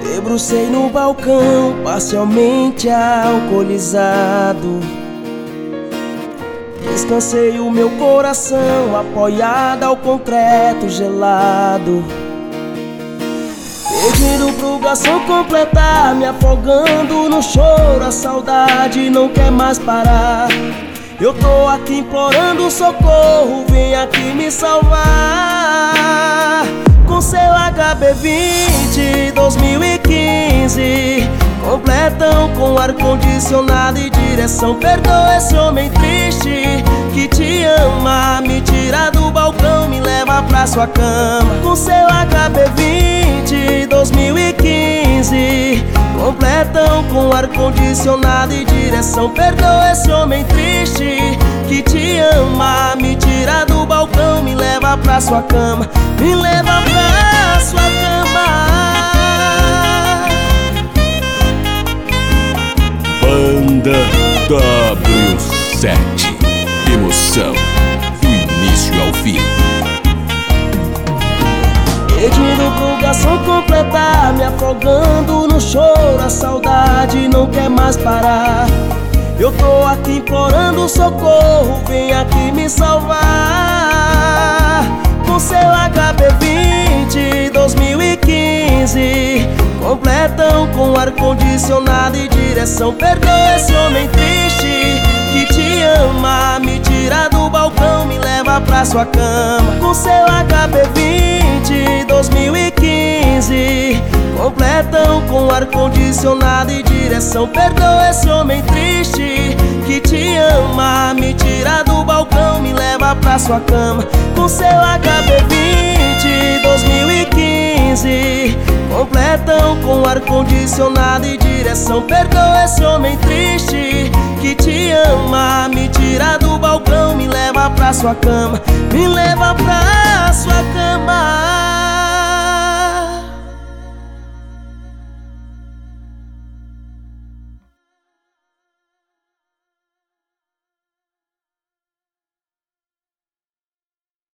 Debrucei no balcão, parcialmente alcoolizado. Descansei o meu coração, apoiado ao concreto gelado. Pedindo pro garçom completar, me afogando no choro. A saudade não quer mais parar. Eu tô aqui implorando socorro, vem aqui me salvar. Com seu HB20 2015, completão com ar-condicionado e direção. Perdoa esse homem triste que te ama, me tira do balcão, me leva pra sua cama. Com seu HB20 2015, completão com ar-condicionado e direção. Perdoa esse homem triste que te ama, me tira do balcão, me leva pra sua cama, me leva pra sua cama. Banda W7, emoção do início ao fim. Pedindo pro garçom completar, me afogando no choro. A saudade não quer mais parar. Eu tô aqui implorando socorro, vem aqui me salvar. Com seu HB20 2015, completão com ar-condicionado e direção. Perdoa esse homem triste que te ama, me tira do balcão, me leva pra sua cama. Com seu HB20 2015, completão com ar-condicionado e direção. Perdoa esse homem triste que te ama, me tira do balcão, me leva pra sua cama. Com seu HB20 2015, completão com ar-condicionado e direção. Perdoa esse homem triste que te ama, me tira do balcão, me leva pra sua cama, me leva pra sua